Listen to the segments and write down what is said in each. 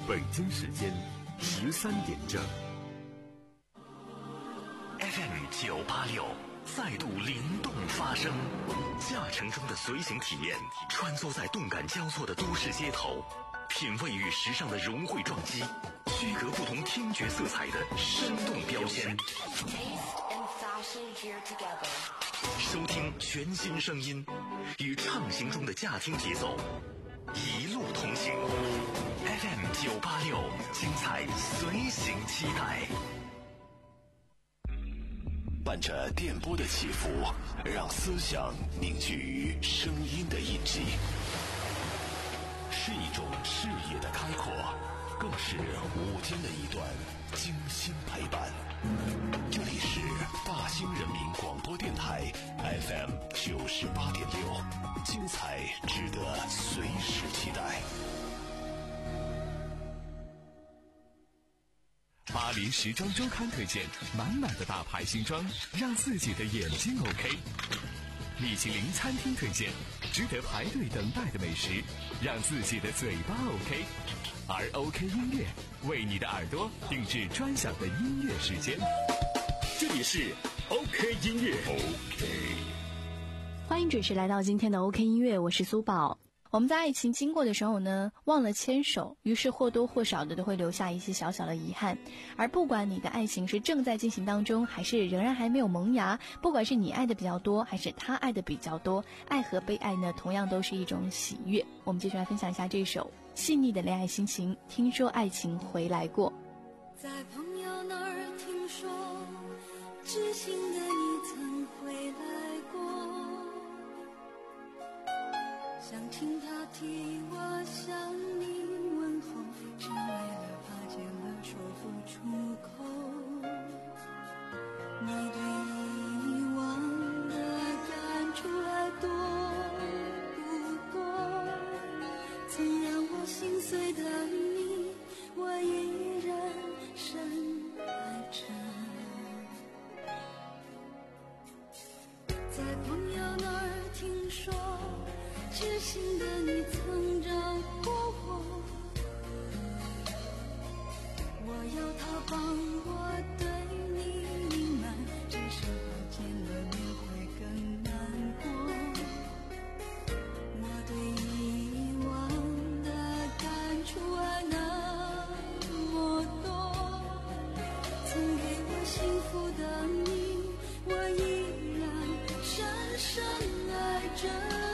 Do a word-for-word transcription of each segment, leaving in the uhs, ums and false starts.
北京时间十三点整。 F M 九八六再度灵动发声，驾乘中的随行体验，穿梭在动感交错的都市街头，品味与时尚的融汇撞击，区隔不同听觉色彩的生动标签。收听全新声音，与畅行中的驾听节奏，一路同行。F M 九八六，精彩随行期待。伴着电波的起伏，让思想凝聚于声音的印记，是一种视野的开阔，更是午间的一段精心陪伴。这里是大兴人民广播电台 F M 九十八点六，精彩值得随时期待。 巴黎时装周刊推荐满满的大牌新装，让自己的眼睛 OK。米其林餐厅推荐值得排队等待的美食，让自己的嘴巴 OK。而 OK 音乐为你的耳朵定制专享的音乐时间。这里是 OK 音乐 OK， 欢迎准时来到今天的 OK 音乐，我是苏宝。我们在爱情经过的时候呢，忘了牵手，于是或多或少的都会留下一些小小的遗憾。而不管你的爱情是正在进行当中，还是仍然还没有萌芽，不管是你爱的比较多，还是他爱的比较多，爱和被爱呢，同样都是一种喜悦。我们继续来分享一下这首细腻的恋爱心情，听说爱情回来过。 在朋友那儿听说，知心的你曾回来过，想听他替我向你问候，只为了怕见了说不出口。你对以往的感触还多不多？曾让我心碎的你，我依然深爱着。在朋友那儿听说，知心的你曾找过我，我要他帮我对你隐瞒，只是怕见了面会更难过。我对以往的感触还那么多，曾给我幸福的你，我依然深深爱着。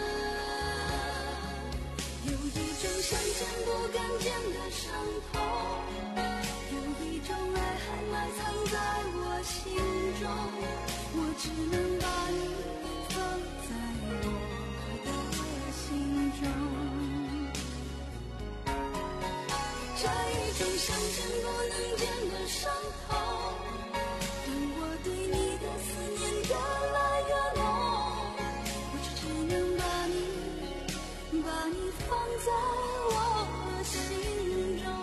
想见不敢见的伤痛，有一种爱还埋藏在我心中，我只能把你放在我的心中。这一种想见不能见的伤痛，让我对你的思念越来越浓，我只能把你把你放在我心中。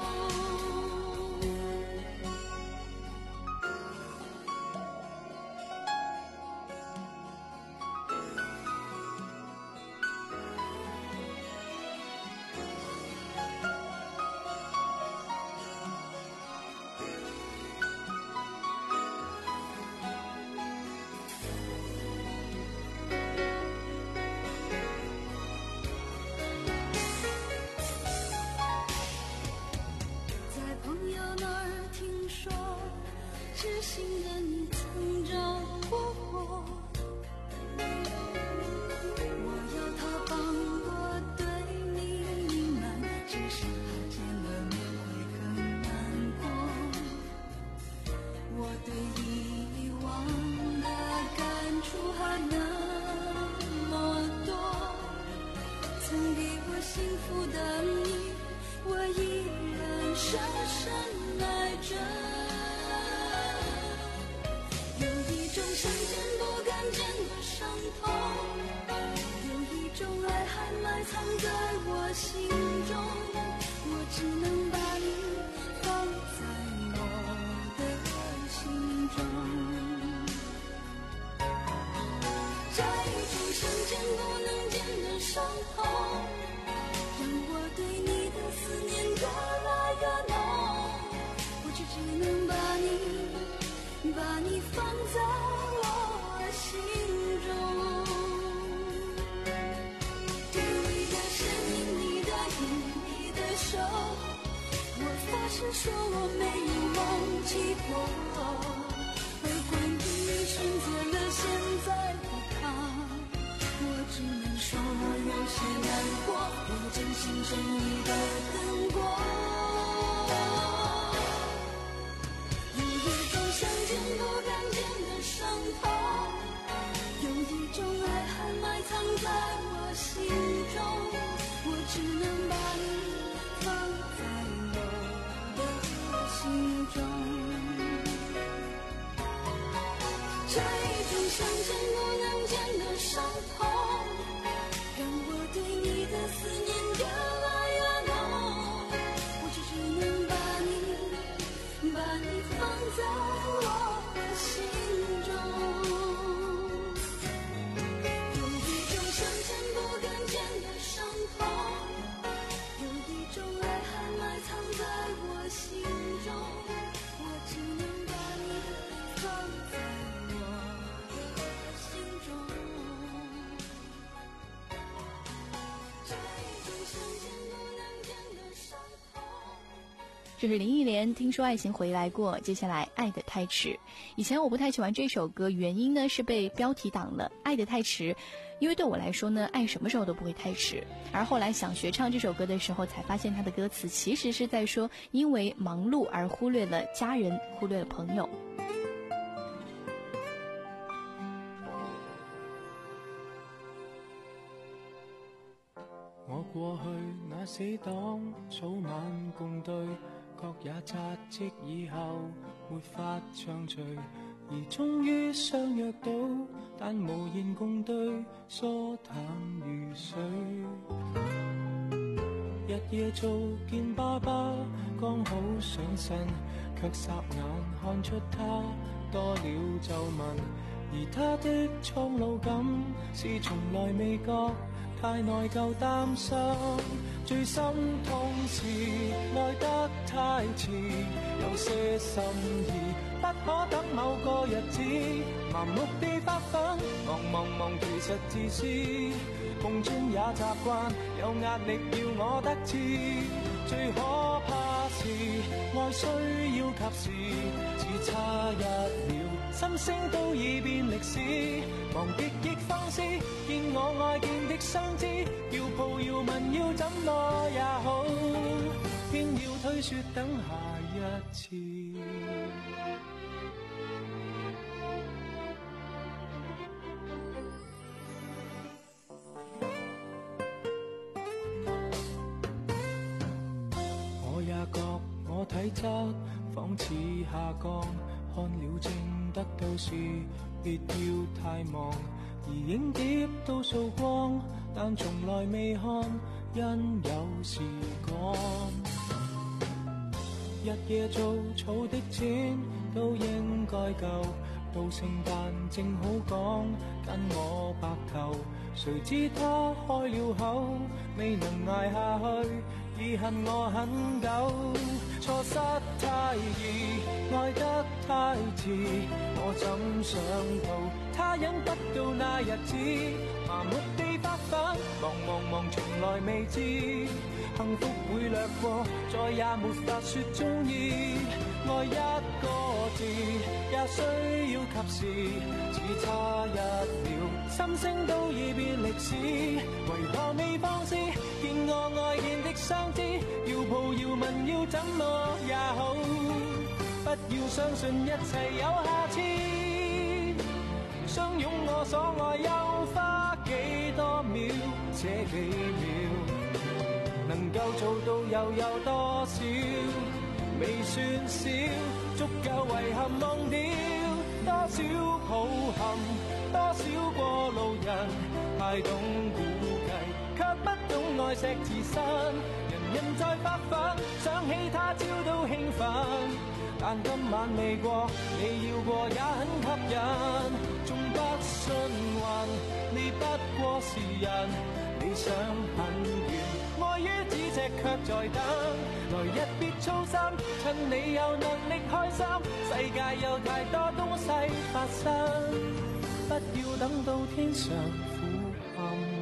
知心的你曾找过我，我要他帮我对你隐瞒，只是怕见了面会更难过。我对以往的感触还那么多，曾给我幸福的你，我依然深深爱着。想见不敢见的伤痛，有一种爱还埋藏在我心中，我只能把你放在我的心中。这一种想见不能见的伤痛，让我对你的思念越来越是说我没有忘记过，而关于你选择了现在的他，我只能说有些难过，我真心真意的等过。有一种想见不敢见的伤痛，有一种爱还埋藏在我心中，我只能把你放在我的心中。这一种想见不能见的伤痛，让我对你的思念越来越浓，我只能把你把你放在我的心中。有一种想见不敢见的伤痛，有一种爱还埋藏在我心中，我只能把你放在我的心中。这一种想见不能见的伤痛。 这是林忆莲听说爱情回来过，接下来爱得太迟。以前我不太喜欢这首歌，原因呢是被标题党了，爱得太迟，因为对我来说呢，爱什么时候都不会太迟。而后来想学唱这首歌的时候，才发现它的歌词其实是在说因为忙碌而忽略了家人，忽略了朋友。 我過去那死黨早晚共對，各也扎職以後沒法暢聚，而終於相約到，但無言共對，疏淡如水。日夜做見爸爸，剛好上身，卻霎眼看出他多了皺紋，而他的蒼老感是從來未覺。太內疚擔心，最心痛是愛得太遲，有些心意不可等某個日子，盲目地發奮，忙忙忙其實自私，夢中也習慣，有壓力要我得志，最可怕是愛需要及時，只差一秒，心聲都已變歷史，忘極亦放肆，見我愛見的相知，要抱要吻要怎麼也好，偏要推說等下一次。我也覺我體質仿似下降，看了症得到時別要太忙，而影碟都掃光，但從來未看，因有時趕。日夜做儲的錢都應該夠，到聖誕正好講跟我白頭，誰知他開了口，未能捱下去，已恨我很久。錯失太易，愛得太遲，我怎想到他忍不到那日子，麻木地發奮，忙忙忙從來未知，幸福會掠過，再也沒法說中意，愛一個字也需要及時，只差一秒，心聲都已變歷史，為何未放肆，見我愛見的相知，要抱要吻要怎麼也好，不要相信一切有下次，相擁我所愛又花幾多秒，這幾秒能夠做到又有多少，未算少，足夠遺憾忘掉，多少抱憾，多少過路人，太懂估計，卻不懂愛惜自身，人人在發奮，想起他朝都興奮，但今晚未過，你要過也很吸引，縱不信運，你不過是人，理想很遠，愛於咫尺卻在等，來日別操心，趁你有能力開心，世界有太多東西發生，不要等到天上苦暗。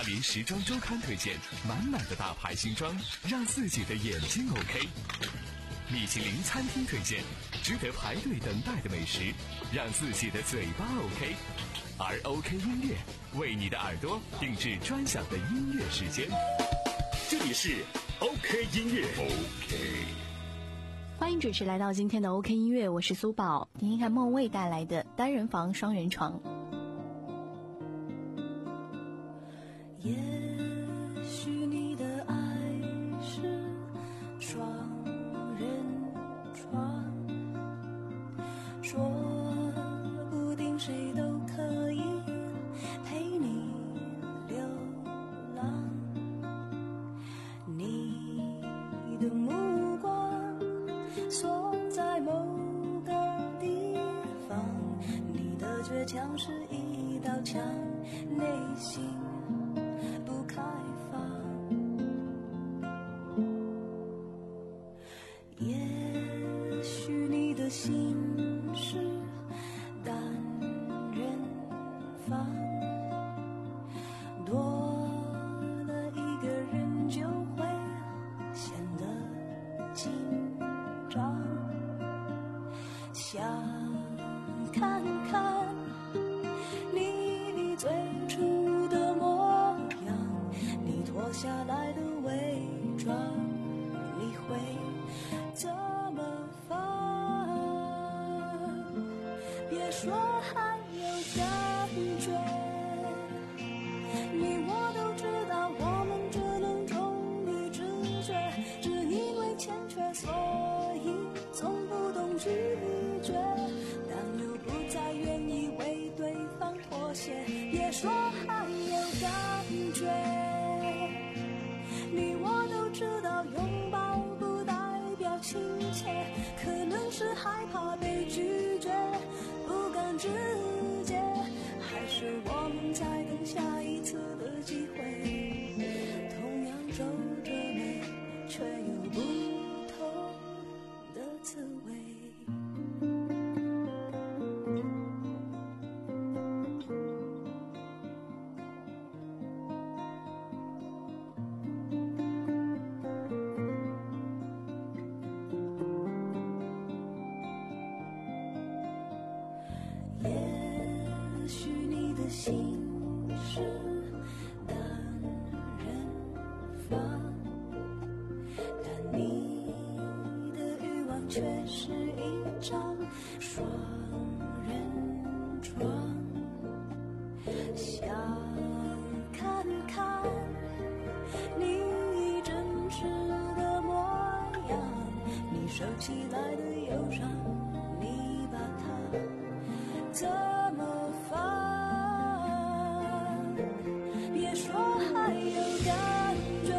林时装周刊推荐满满的大牌新装，让自己的眼睛 OK。米其林餐厅推荐值得排队等待的美食，让自己的嘴巴 OK。而 OK 音乐为你的耳朵定制专享的音乐时间。 这里是 OK 音乐 OK。 欢迎准时来到今天的 OK 音乐，我是苏宝，听听看孟蔚带来的单人房双人床。 也许你的爱是双人床，说不定谁都可以陪你流浪，你的目光锁在某个地方，你的倔强是一道墙，内心不开放。也许你的心是单人房，多了一个人就会显得紧张，想看看你最初的模样，你脱下来的伪装，你会怎么放？别说还有感觉，你我都知道，我们只能忠于直觉，只因为欠缺，所以总不懂拒绝，但又不再愿意为对方妥协。别说还有感觉，你我都知道，拥抱不代表亲切，可能是害怕被拒绝，不敢直接，还是我们在等下一次的机会，同样皱着眉，却有不同的滋味。也许你的心是单人房，但你的欲望却是一张双人床，想看看你真实的模样，你收起来的忧伤，你把它怎么放？别说还有感觉，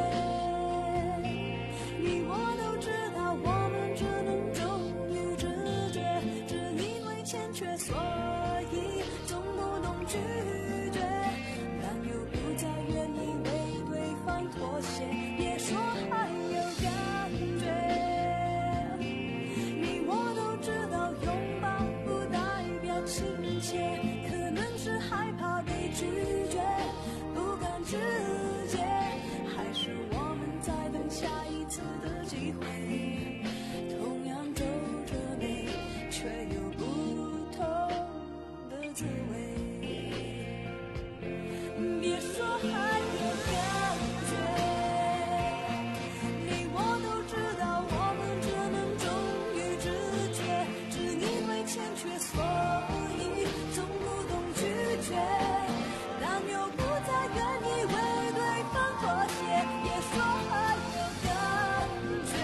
你我都知道，我们只能忠于直觉，只因为欠缺，所以总不懂拒绝，但又不再愿意为对方妥协。别说还有感觉，你我都知道，拥抱不代表亲切，可能是害怕被拒绝，不敢直接，还是我们在等下一次的机会，同样皱着眉，却有不同的滋味。别说还有感觉，你我都知道，我们只能忠于直觉，只因为欠缺，所以总不懂拒绝，但又不再愿意为对方妥协。别说还有感觉，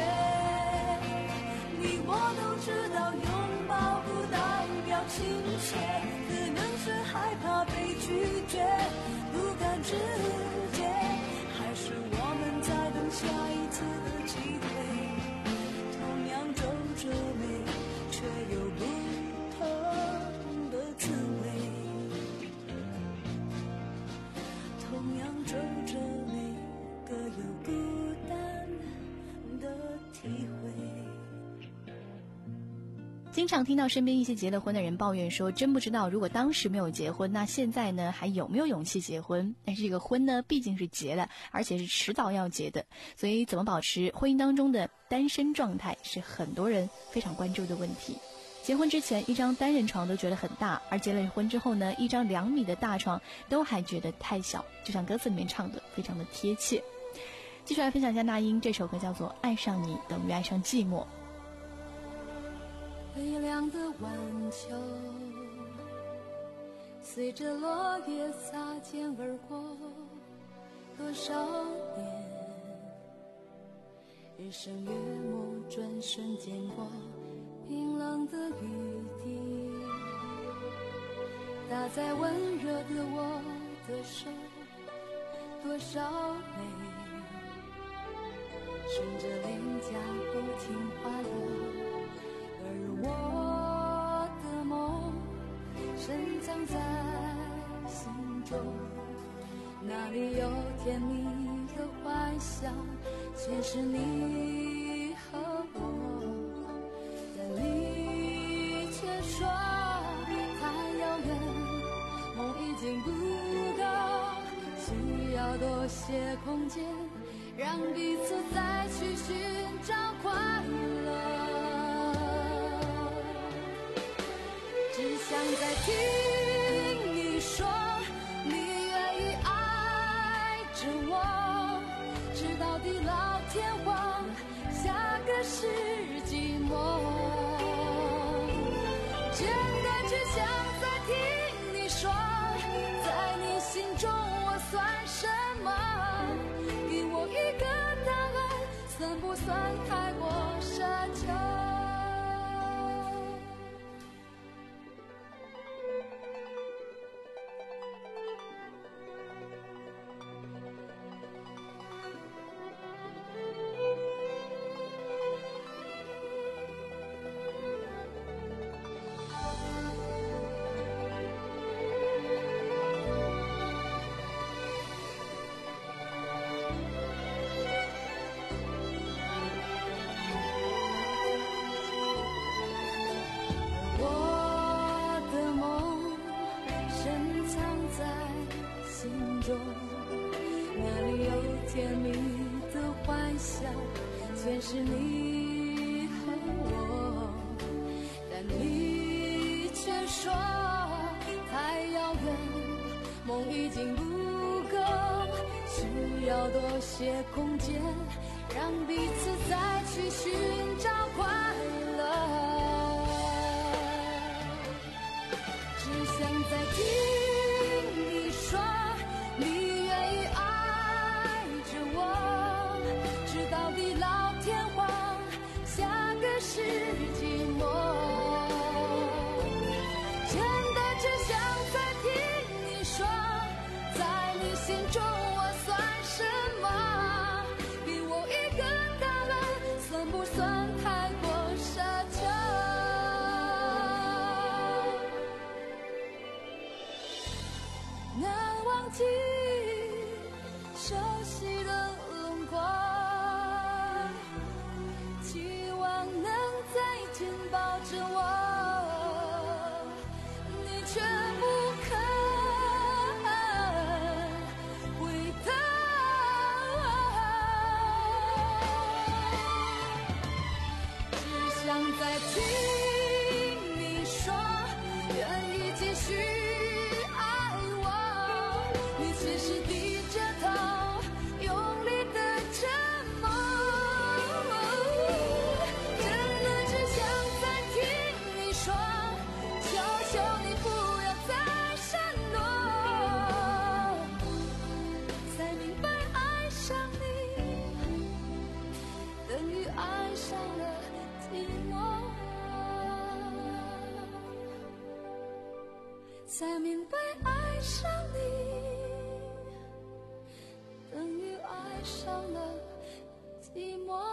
你我都知道，拥抱不代表亲切，可能是害怕被拒绝，不敢直接，还是我们在等下一次的机会，同样皱着眉，却有不同的滋味，同样皱着眉，各有孤单的体会。 经常听到身边一些结了婚的人抱怨说，真不知道如果当时没有结婚，那现在呢还有没有勇气结婚？但是这个婚呢毕竟是结了，而且是迟早要结的，所以怎么保持婚姻当中的单身状态是很多人非常关注的问题。结婚之前一张单人床都觉得很大，而结了婚之后呢，一张两米的大床都还觉得太小，就像歌词里面唱的非常的贴切。继续来分享一下那英这首歌，叫做《爱上你等于爱上寂寞》。 微凉的晚秋，随着落叶擦肩而过，多少年，日升月没，转瞬间过，冰冷的雨滴打在温热的我的手，多少泪顺着脸颊不停滑落，而我的梦深藏在心中，那里有甜蜜的幻想，全是你和我，但你却说太遥远，梦已经不够，需要多些空间，让彼此再去寻找快乐。只想再听你说，你愿意爱着我，直到地老天荒，下个世纪末。真的只想再听你说，在你心中我算什么？给我一个答案，算不算太过奢求？那里有甜蜜的幻想，全是你和我，但你却说太遥远，梦已经不够，需要多些空间，让彼此再去寻找快乐。只想再听你说，你愿意爱着我，直到地老天荒，下个世纪末。真的只想再听你说，在你心中我算什么？给我一个答案，算不算太过奢求？难忘记熟悉的轮廓，期望能再紧抱着我，你却不肯回头。只想再听你说，愿意继续爱我，你却是低着头，用力的沉默。真的只想再听你说，求求你不要再闪躲，才明白爱上你等于爱上了寂寞，才明白爱上你等于爱上了寂寞。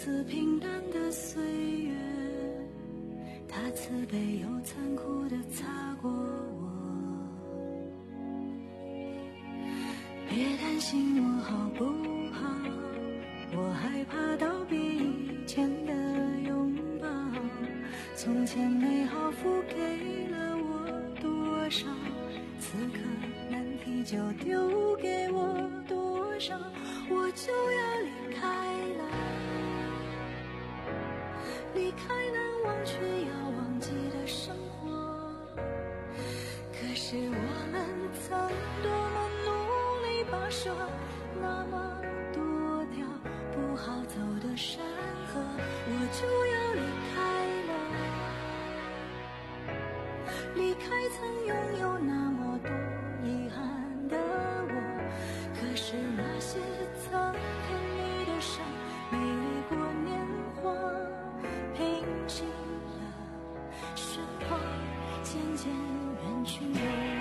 此平淡的岁月，他慈悲又残酷地擦过我。别担心我好不好，我害怕道别以前的拥抱。从前美好付给了我多少，此刻难题就丢给我多少，我就要离开了，离开难忘却要忘记的生活。可是我们曾多么努力跋涉那么多条不好走的山河，我就要离开了，离开曾拥有那么多遗憾的我。可是那些曾甜蜜的伤，美丽过年华，平息了，喧哗渐渐远去了。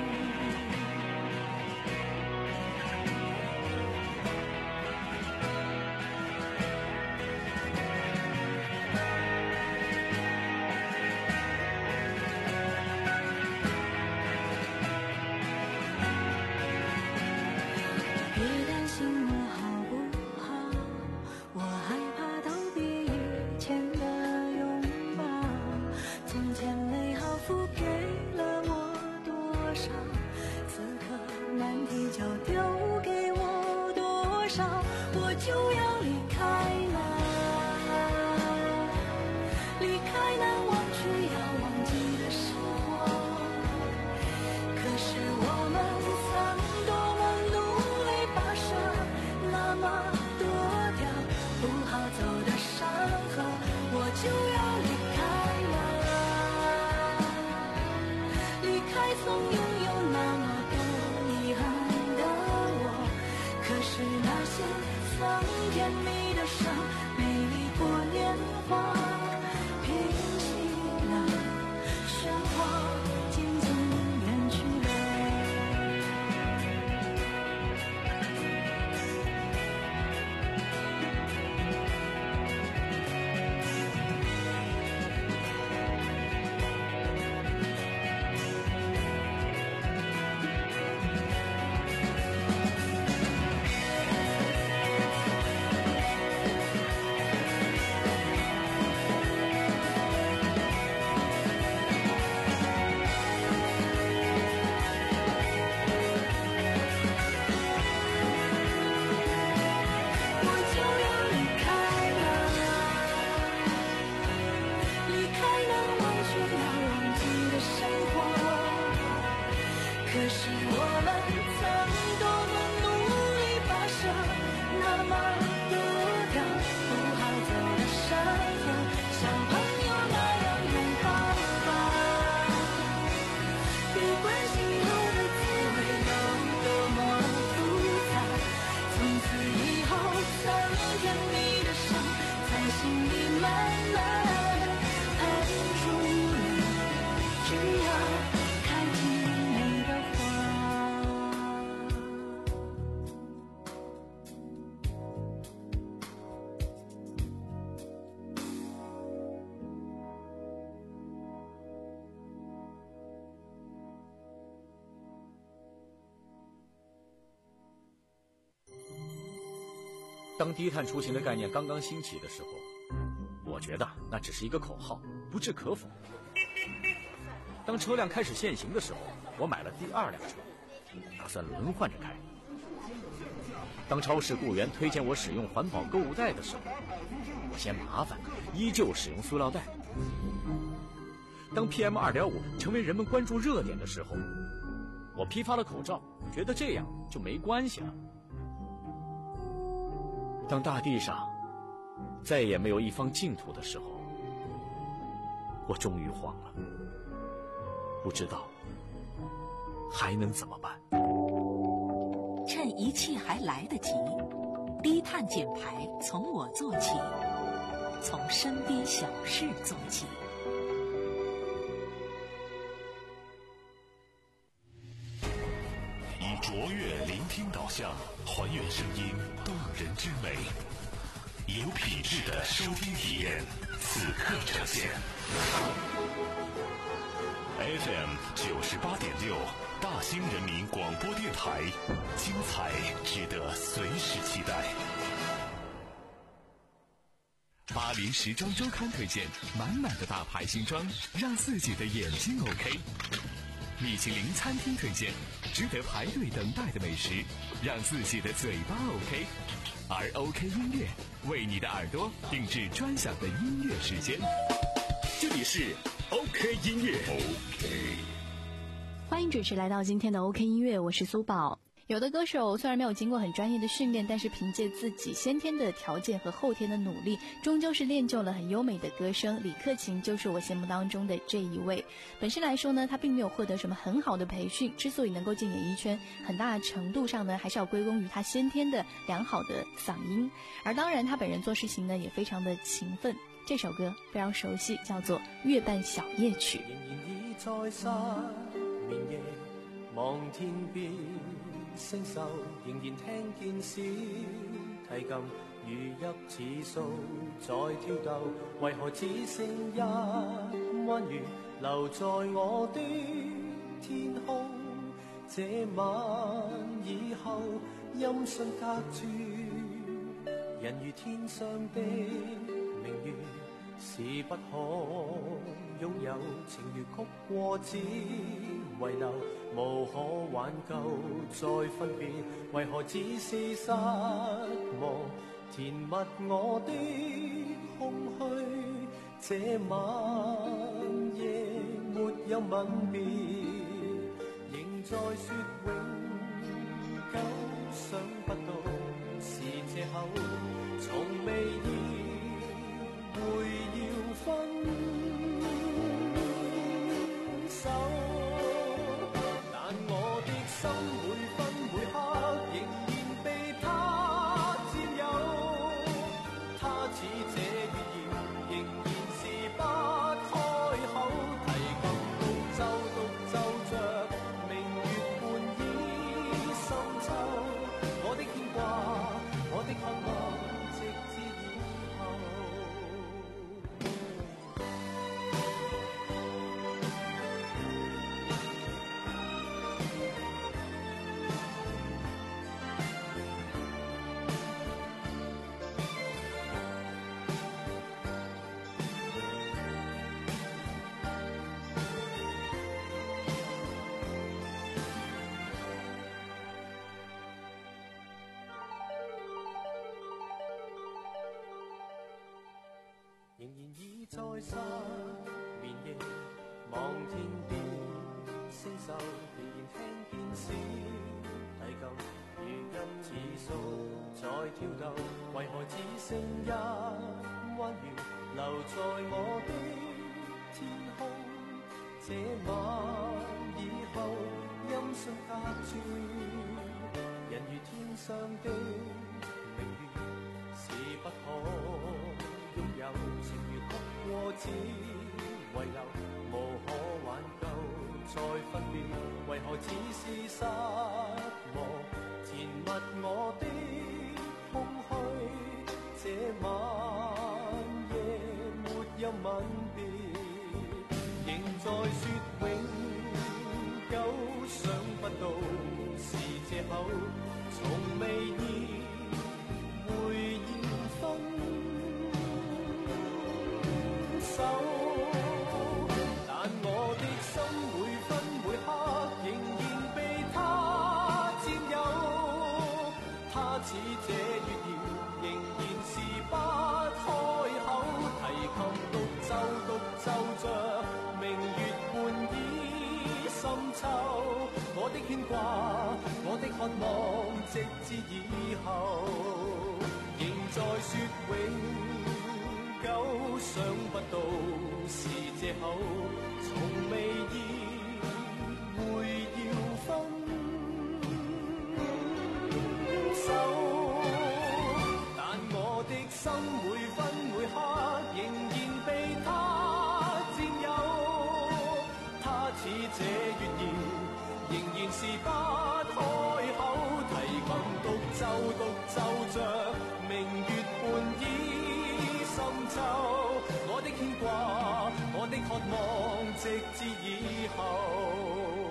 当低碳出行的概念刚刚兴起的时候，我觉得那只是一个口号，不置可否。当车辆开始限行的时候，我买了第二辆车，打算轮换着开。当超市雇员推荐我使用环保购物袋的时候，我嫌麻烦，依旧使用塑料袋。当 P M 二点五 成为人们关注热点的时候，我批发了口罩，觉得这样就没关系了。当大地上再也没有一方净土的时候，我终于慌了，不知道还能怎么办。 趁一切还来得及，低碳减排从我做起，从身边小事做起。 以卓越聆听导向，还原声音动人之美。 有品质的收听体验，此刻呈现。F M 九十八点六，大兴人民广播电台，精彩值得随时期待。 巴黎时装周刊推荐满满的大牌新装，让自己的眼睛 OK。米其林餐厅推荐值得排队等待的美食，让自己的嘴巴 OK。而 OK 音乐为你的耳朵定制专享的音乐时间。 这里是 OK 音乐 OK。 欢迎准时来到今天的 OK 音乐，我是苏宝。有的歌手虽然没有经过很专业的训练，但是凭借自己先天的条件和后天的努力，终究是练就了很优美的歌声。李克勤就是我心目当中的这一位。本身来说呢，他并没有获得什么很好的培训，之所以能够进演艺圈，很大程度上呢，还是要归功于他先天的良好的嗓音。而当然他本人做事情呢，也非常的勤奋。这首歌非常熟悉，叫做《月半小夜曲》。 仍然已在失眠夜望天邊星宿，仍然聽見小提琴如泣似訴在跳動，為何只剩一彎月留在我的天空？這晚以後音訊隔絕，人如天上的明月，是不可擁有，情如曲過只遺留，無可挽救再分別，為何只是失望填密我的空虛？這晚夜沒有吻別，仍在說永久，想不到是藉口，從未意會要分手，但我的心每分每刻仍然被他佔有，他似這月兒仍然是不開口，提琴獨奏獨奏着明月半倚深秋，我的牽掛我的渴望直至以後。仍然已在失眠夜望天邊星宿，仍然聽見小提琴如泣似訴在跳動，為何只剩一彎月留在我的天空？這晚以後音訊隔絕，人如天上的明月，是不可擁有，情如曲過只遺留，無可挽救再分別，為何只是失望填密我的空虛？這晚夜沒有吻別，仍在說永久，想不到是藉口，從未意會要分手，但我的心每分每刻仍然被他佔有，他似這月兒仍然是不開口，提琴獨奏獨奏着明月半倚深秋，我的牽掛我的渴望直至以後，仍在說永久，想不到是藉口，從未意會要分手，但我的心每分每刻仍然被他佔有，他似這月兒仍然是不開口，提琴獨奏獨奏着明月半倚直至以後。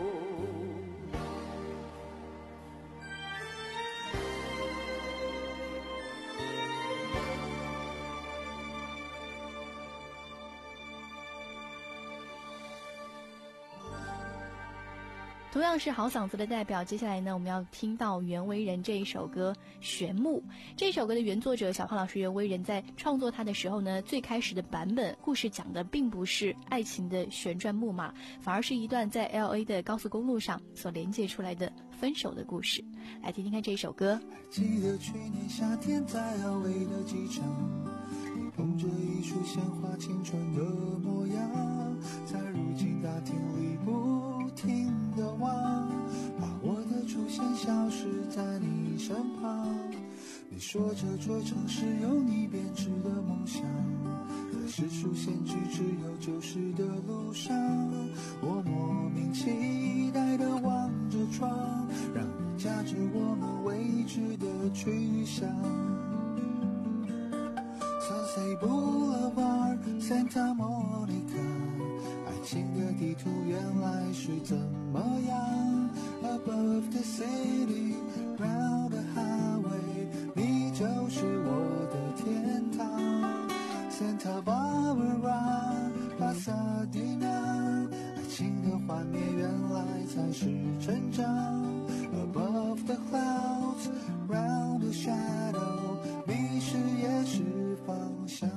同样是好嗓子的代表，接下来呢，我们要听到袁惟仁这一首歌《玄木》。这首歌的原作者小胖老师袁惟仁在创作它的时候呢，最开始的版本故事讲的并不是爱情的旋转木马，反而是一段在 L A 的高速公路上所连接出来的分手的故事。来听听看这一首歌。 还记得去年夏天在 L A 的机场，你捧着一束鲜花，青春的模样，在如今大厅里不停地望，把我的出现消失在你身旁。你说这座城市有你编织的梦想，在世俗限制只有旧时的路上，我莫名期待地望着窗，让你驾着我们未知的去向。Sunset Boulevard Santa Monica， 爱情的地图原来是怎么样， Above the city round the highway， 你就是我的天堂。 Santa Barbara Pasadena， 爱情的幻灭原来才是成长， Above the clouds round the shadow， 迷失也是方向。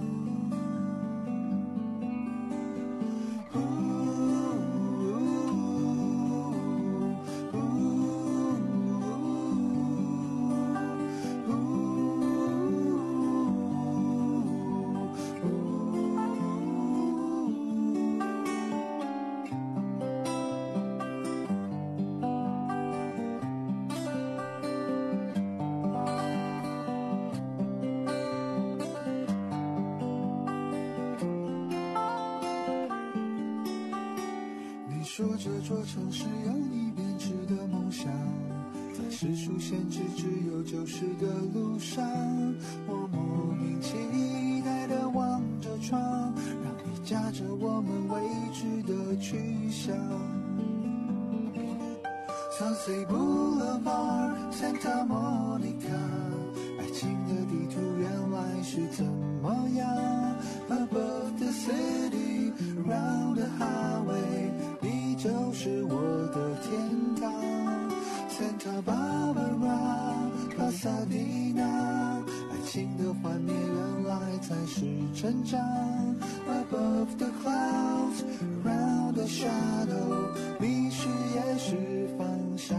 说这座城市有你编织的梦想，在世俗限制只有旧时的路上，我莫名期待地望着窗，让你驾着我们未知的去向。 Sunset Boulevard Santa Monica， 爱情的地图原来是怎么样， Above the city round the highway，就是我的天堂。 Santa Barbara Pasadena， 爱情的幻灭原来才是成长， Above the clouds around the shadow， 迷失也是方向。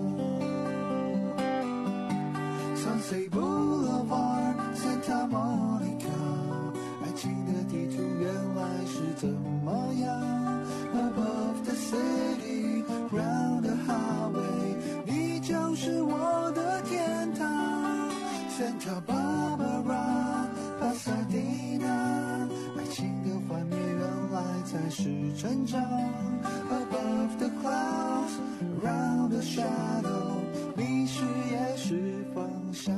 Sunset Boulevard Santa Monica， 爱情的地图原来是怎么样， Above the city round the highway， 你就是我的天堂。 Santa Barbara Pasadena， 爱情的幻灭原来才是成长， Above the clouds round the shadow， 迷失也是方向。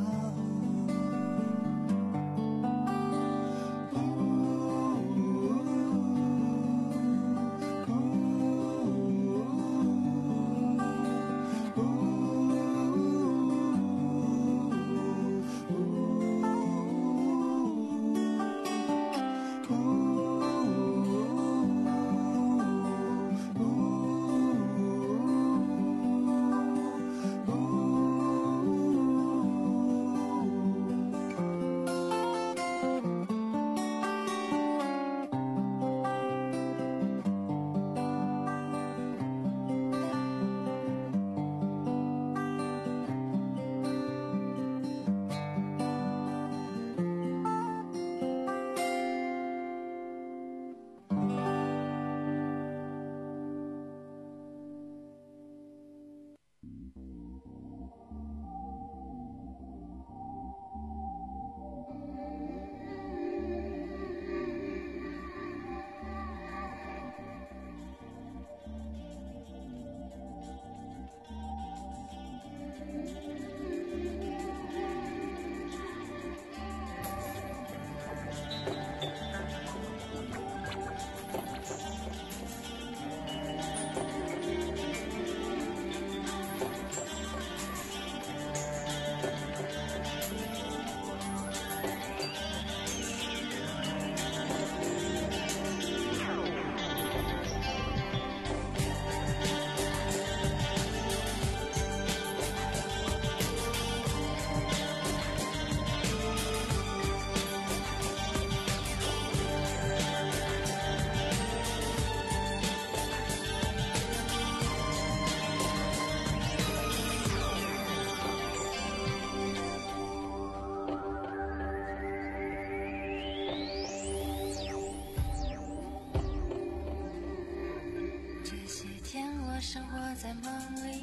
里，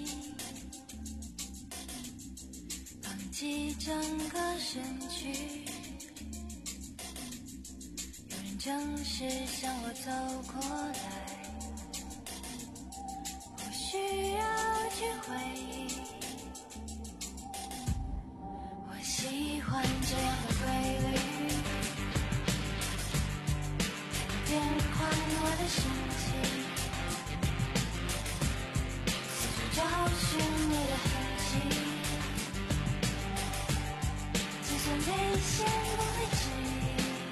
放弃整个身躯。有人正式向我走过来，不需要去回忆。我喜欢这样的规律，变换我的心情，四处找寻你的痕迹，就算危险不会质疑，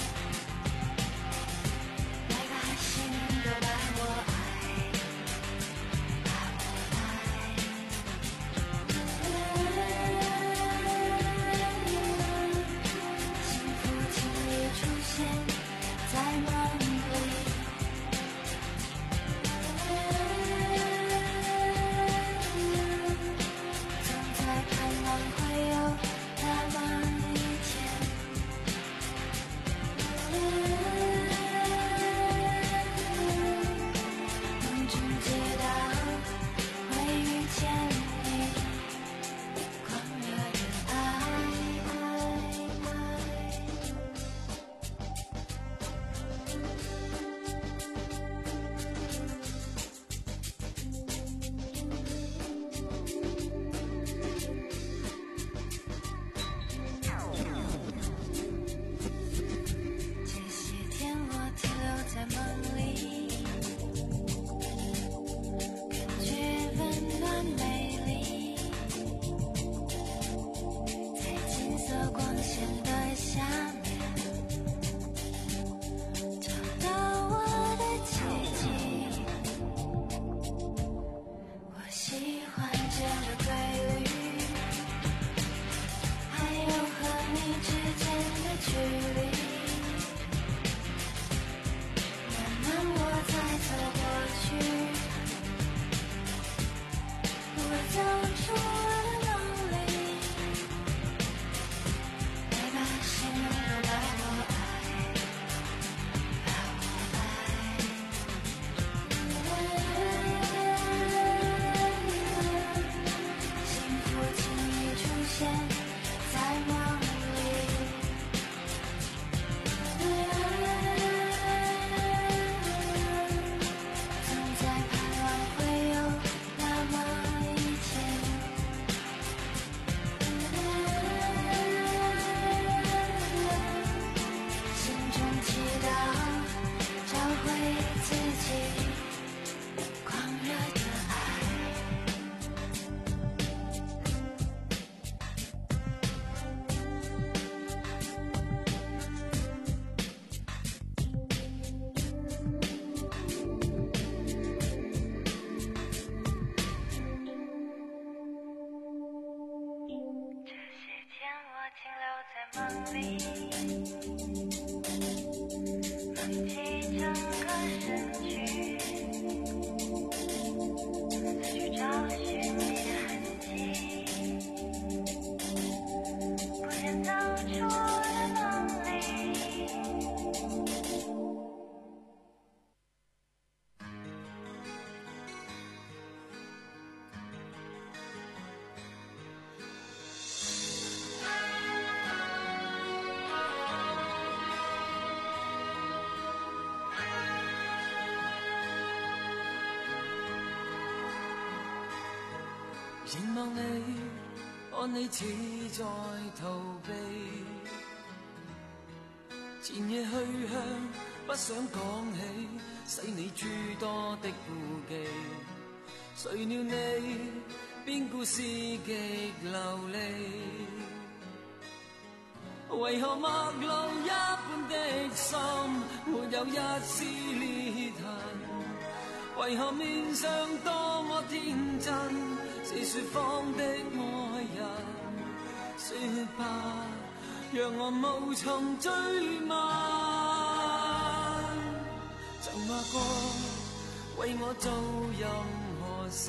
哪个海星都把我爱，把我爱。幸福轻易出现在梦里。 凝望你，看你似在逃避，前夜去向，不想講起，使你諸多的顧忌。誰料你，邊故事極流離？為何陌路一般的心，沒有一絲裂痕？為何面上多麼天真？是說謊的愛人，說吧，讓我無從追問。曾話過為我做任何事，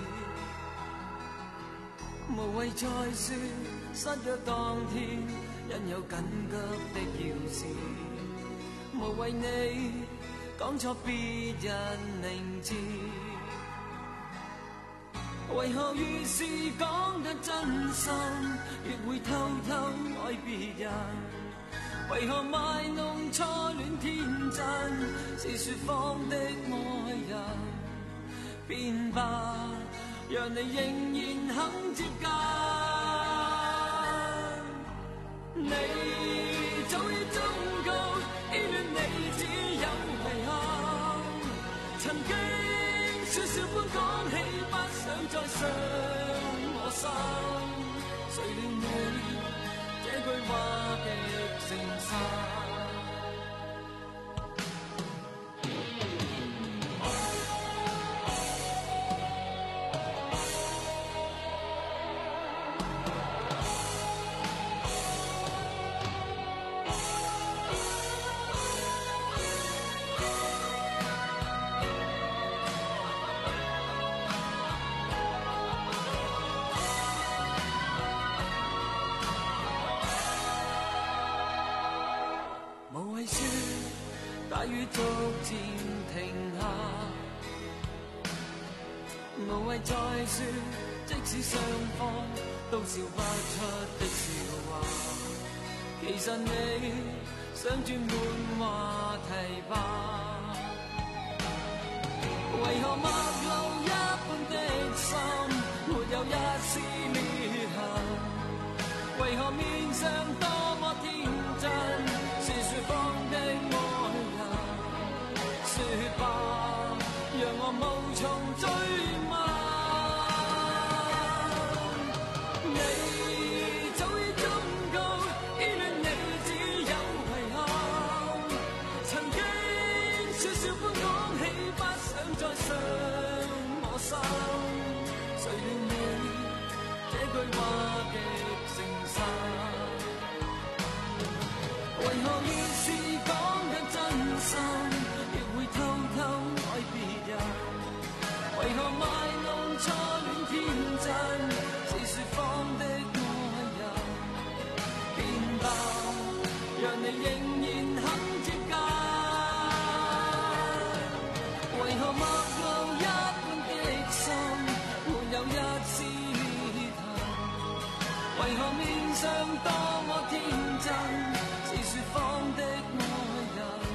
無謂再說失約當天，因有緊急的要事，無謂你講錯別人名字。 為何越是講得真心，越會偷偷愛別人？為何賣弄初戀天真，是說謊的愛人？變吧，讓你仍然肯接近。你早已忠告，依戀你只有遺憾。曾經說笑般講起，不想再傷我心。誰料你這句話極誠實。大雨逐漸停下，無謂再說，即使雙方都笑不出的笑話。其實你想轉換話題吧？為何陌路一般的心，沒有一絲裂痕？為何面上多麼天真，是說謊的愛人？說吧，讓我無從追問。你早已忠告，依戀你只有遺憾。曾經說笑般講起，不想再傷我心。誰料你這句話極誠實。為何越是講得真心，會偷偷愛別人？為何賣弄初戀天真，是說謊的愛人？變吧，讓你仍然肯接近。為何陌路一般的心，沒有一絲裂痕？為何面上多麼天真，是說謊的愛人？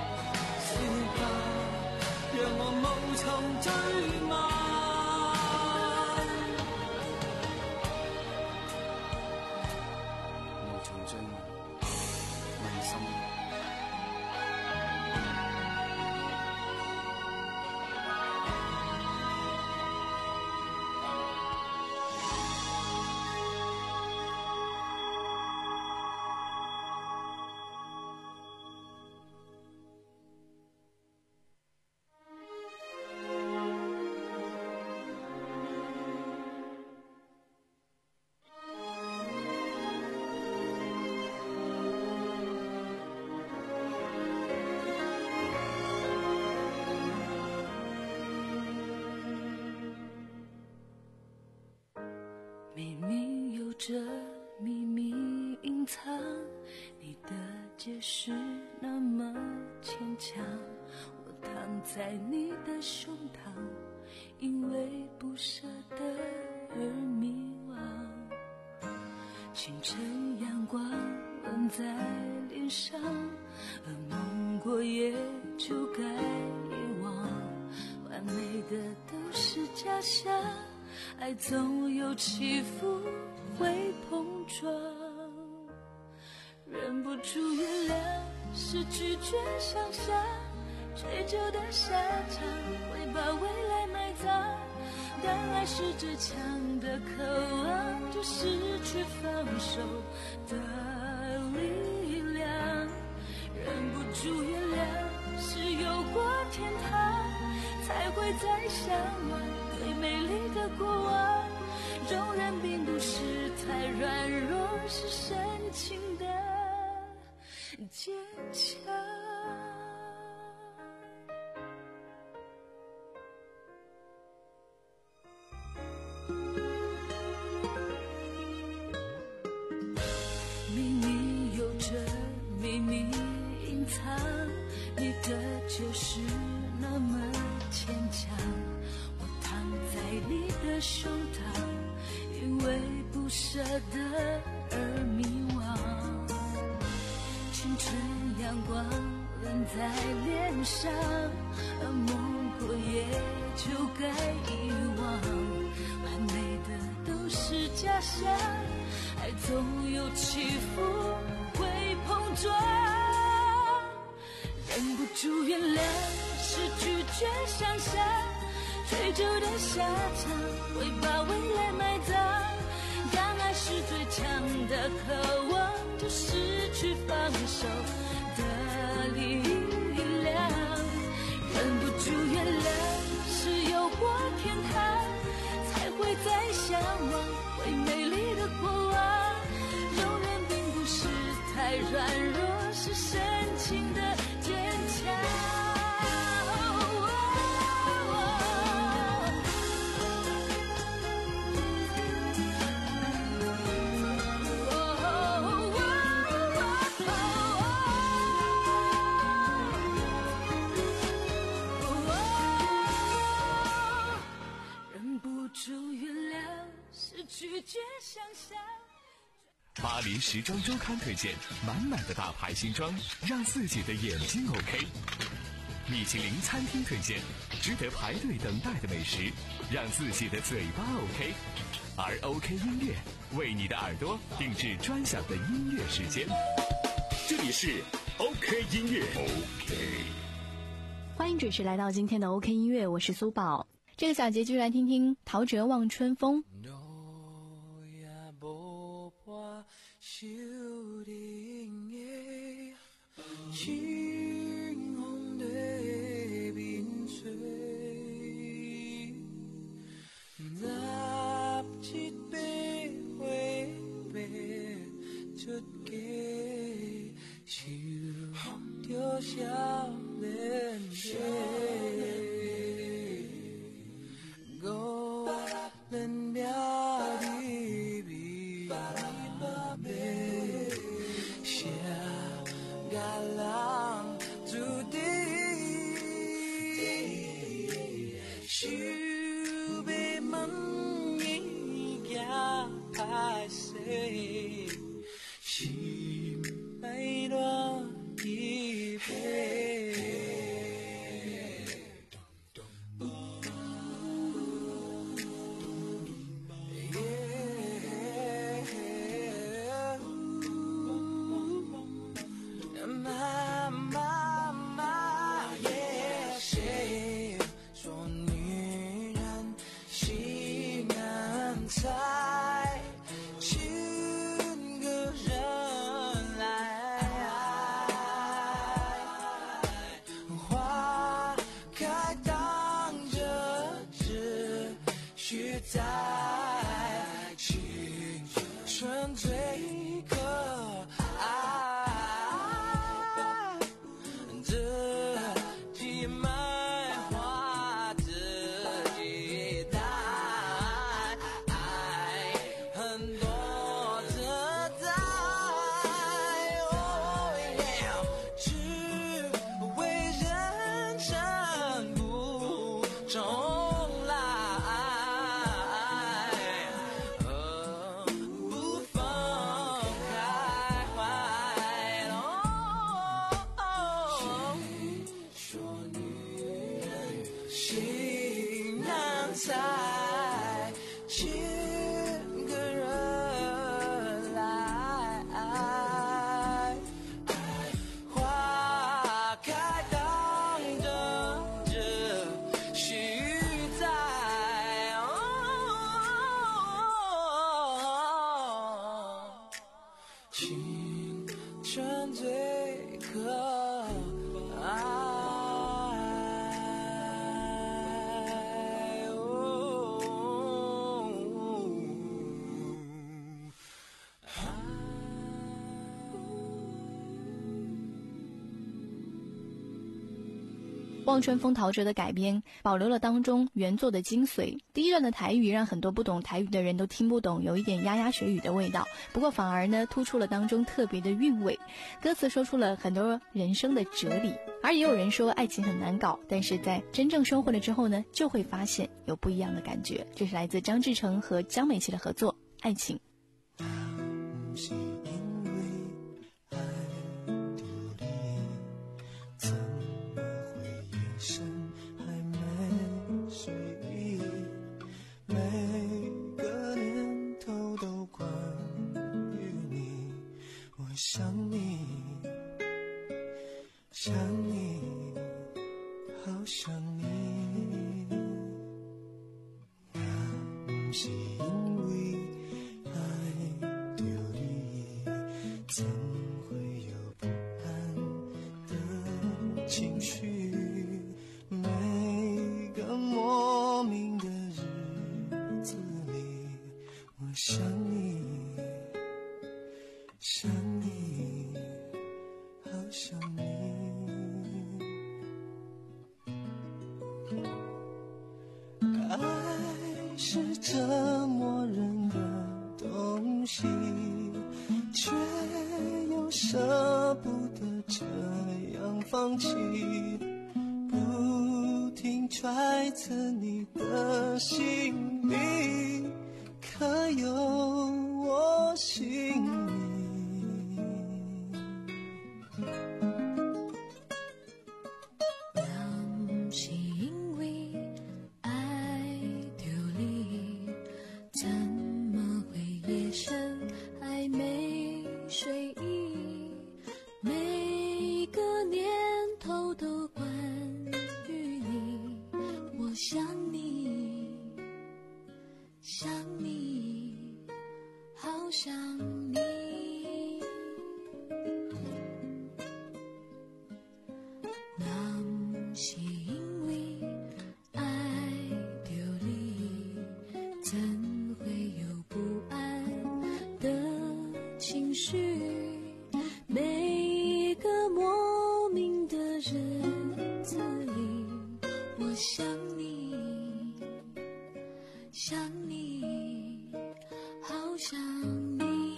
讓我無從追問，無從追問，問心。 明明有着秘密隐藏，你的解释那么牵强，我躺在你的胸膛，因为不舍得而迷惘。清晨阳光吻在脸上，而梦过也就该遗忘，完美的都是假象，爱总有起伏会碰撞，忍不住原谅是拒绝想象，追究的下场会把未来埋葬。当爱是最强的渴望，就失去放手的力量。忍不住原谅是有过天堂，才会再向往最美丽的过往。容忍并不是太软弱，是深情的坚强。明明有着秘密隐藏，你的解释那么牵强，我躺在你的胸因为不舍得而迷惘，清晨阳光冷在脸上，梦过也就该遗忘，完美的都是假象，爱总有起伏会碰撞，忍不住原谅是拒绝想象，追究的下场会把未来埋葬，当爱是最强的渴望，就失去放手的力量，忍不住原谅是有过天堂，才会再向往会美丽的过往，容忍并不是太软弱，是深情的坚强。拒绝想象。 巴黎时装周刊推荐满满的大牌新装，让自己的眼睛 OK。米其林餐厅推荐值得排队等待的美食，让自己的嘴巴 OK。而 OK 音乐为你的耳朵定制专享的音乐时间。 这里是 OK 音乐 OK。 欢迎准时来到今天的 OK 音乐，我是苏宝。这个小节就来听听陶喆《望春风》。 少年的青红的面翠，十七八岁白出家，受着少年的五人了的人注定想要问伊行歹势，心爱乱一杯。 望春风陶喆的改编保留了当中原作的精髓，第一段的台语让很多不懂台语的人都听不懂，有一点牙牙学语的味道，不过反而呢突出了当中特别的韵味，歌词说出了很多人生的哲理。而也有人说爱情很难搞，但是在真正生活了之后呢，就会发现有不一样的感觉。这是来自张志成和江美琪的合作。 爱情。 是因为爱丢离，怎么会夜深还没睡意？每个念头都关于你，我想你，想你，好想你。那不是因为爱丢离，怎会有不安的情绪？每个莫名的日子里，我想你，想你，好想你。爱是折磨人的东西，却又舍不得这样放弃，不停揣测你的心里，可有我心里。 那不是因为爱丢离，怎么会夜深还没睡意？每个念头都关于你，我想你，想你，好想你。那不是因为爱丢离，怎会有不安的情绪？每个莫名的日子里，我想你，想你，好想你。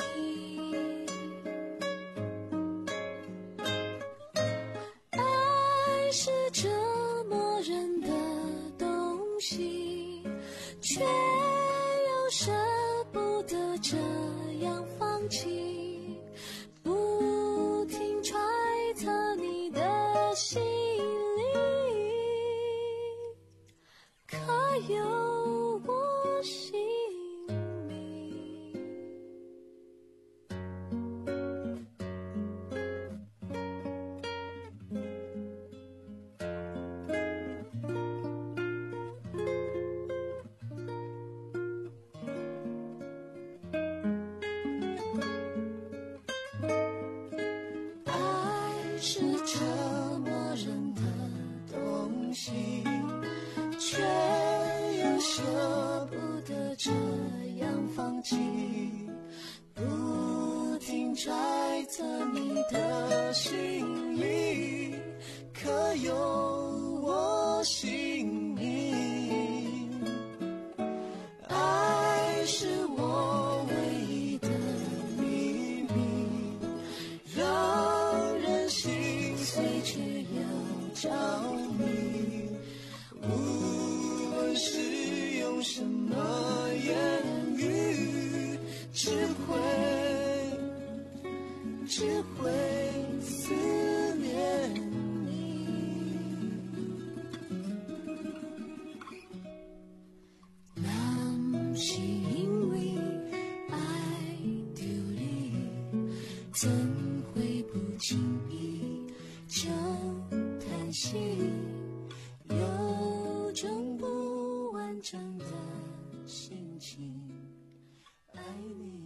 爱是折磨人的东西，却又舍不得这样放弃，不停揣测你的心里，可有我心里。爱是折磨人的东西，却又舍不得这样放弃，不停揣测你的心里，可有我心里。爱是我唯一的秘密，让人心碎却又着迷，无论是用什么言语，只会只会思念你。那不是因为爱丢离，怎会不经意就叹息，有种不完整的心情，爱你。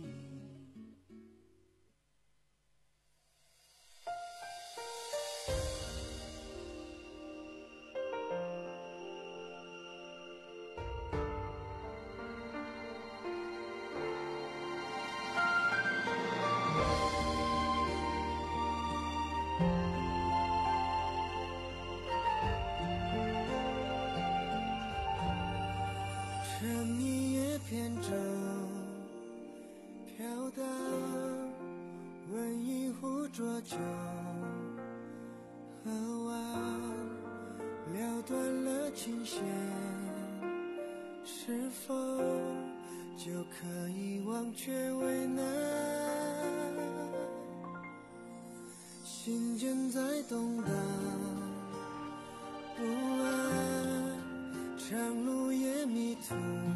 趁一叶扁舟飘荡，温一壶浊酒，喝完了断了琴弦，是否就可以忘却为难。心间在动荡，不安，长路也迷途，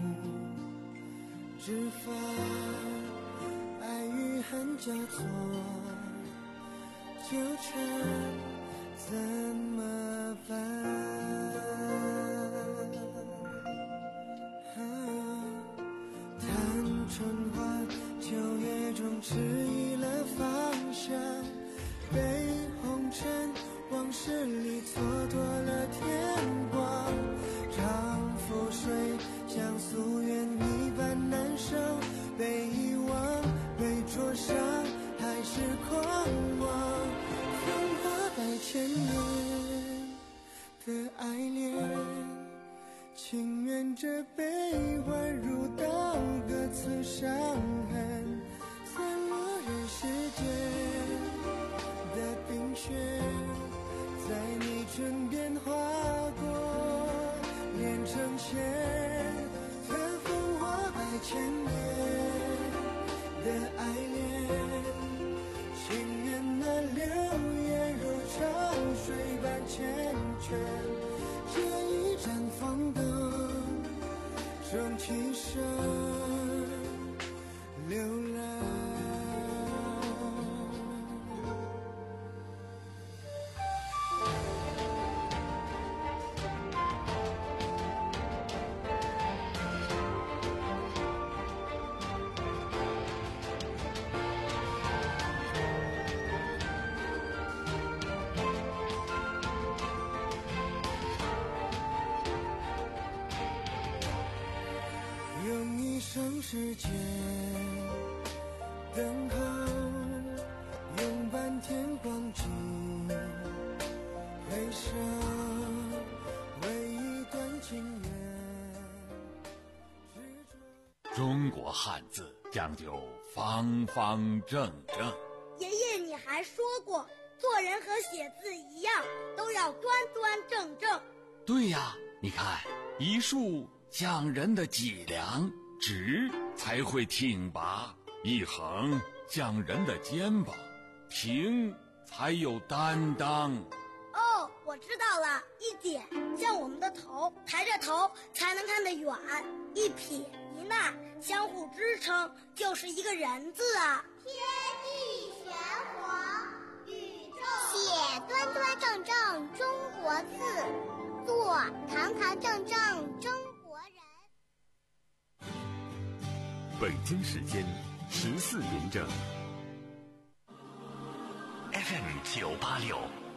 只发爱与恨交错，纠缠怎么办？叹春花秋月中迟疑了方向，被红尘往事里蹉跎了天光，长覆水像夙愿一般难舍，被遗忘被灼伤还是狂妄，风华百千年的爱恋，情愿这悲欢如刀割刺伤痕，散落人世间的冰雪，在你唇边划过连成线，这风华百千年的爱恋，情愿那流言如潮水般缱绻，这一盏风灯终其生流浪。用一生时间等候，用半天光景回首，为一段情缘执着。 中国汉字讲究方方正正。 爷爷，你还说过，做人和写字一样，都要端端正正。 对呀，你看一竖讲人的脊梁，直才会挺拔；一横讲人的肩膀，平才有担当。 哦，我知道了，一点像我们的头，抬着头才能看得远；一撇一捺相互支撑，就是一个人字啊。 天地玄黄，宇宙写端端正正中国字，做堂堂正正中国人。 北京时间十四点整。 F M 九八六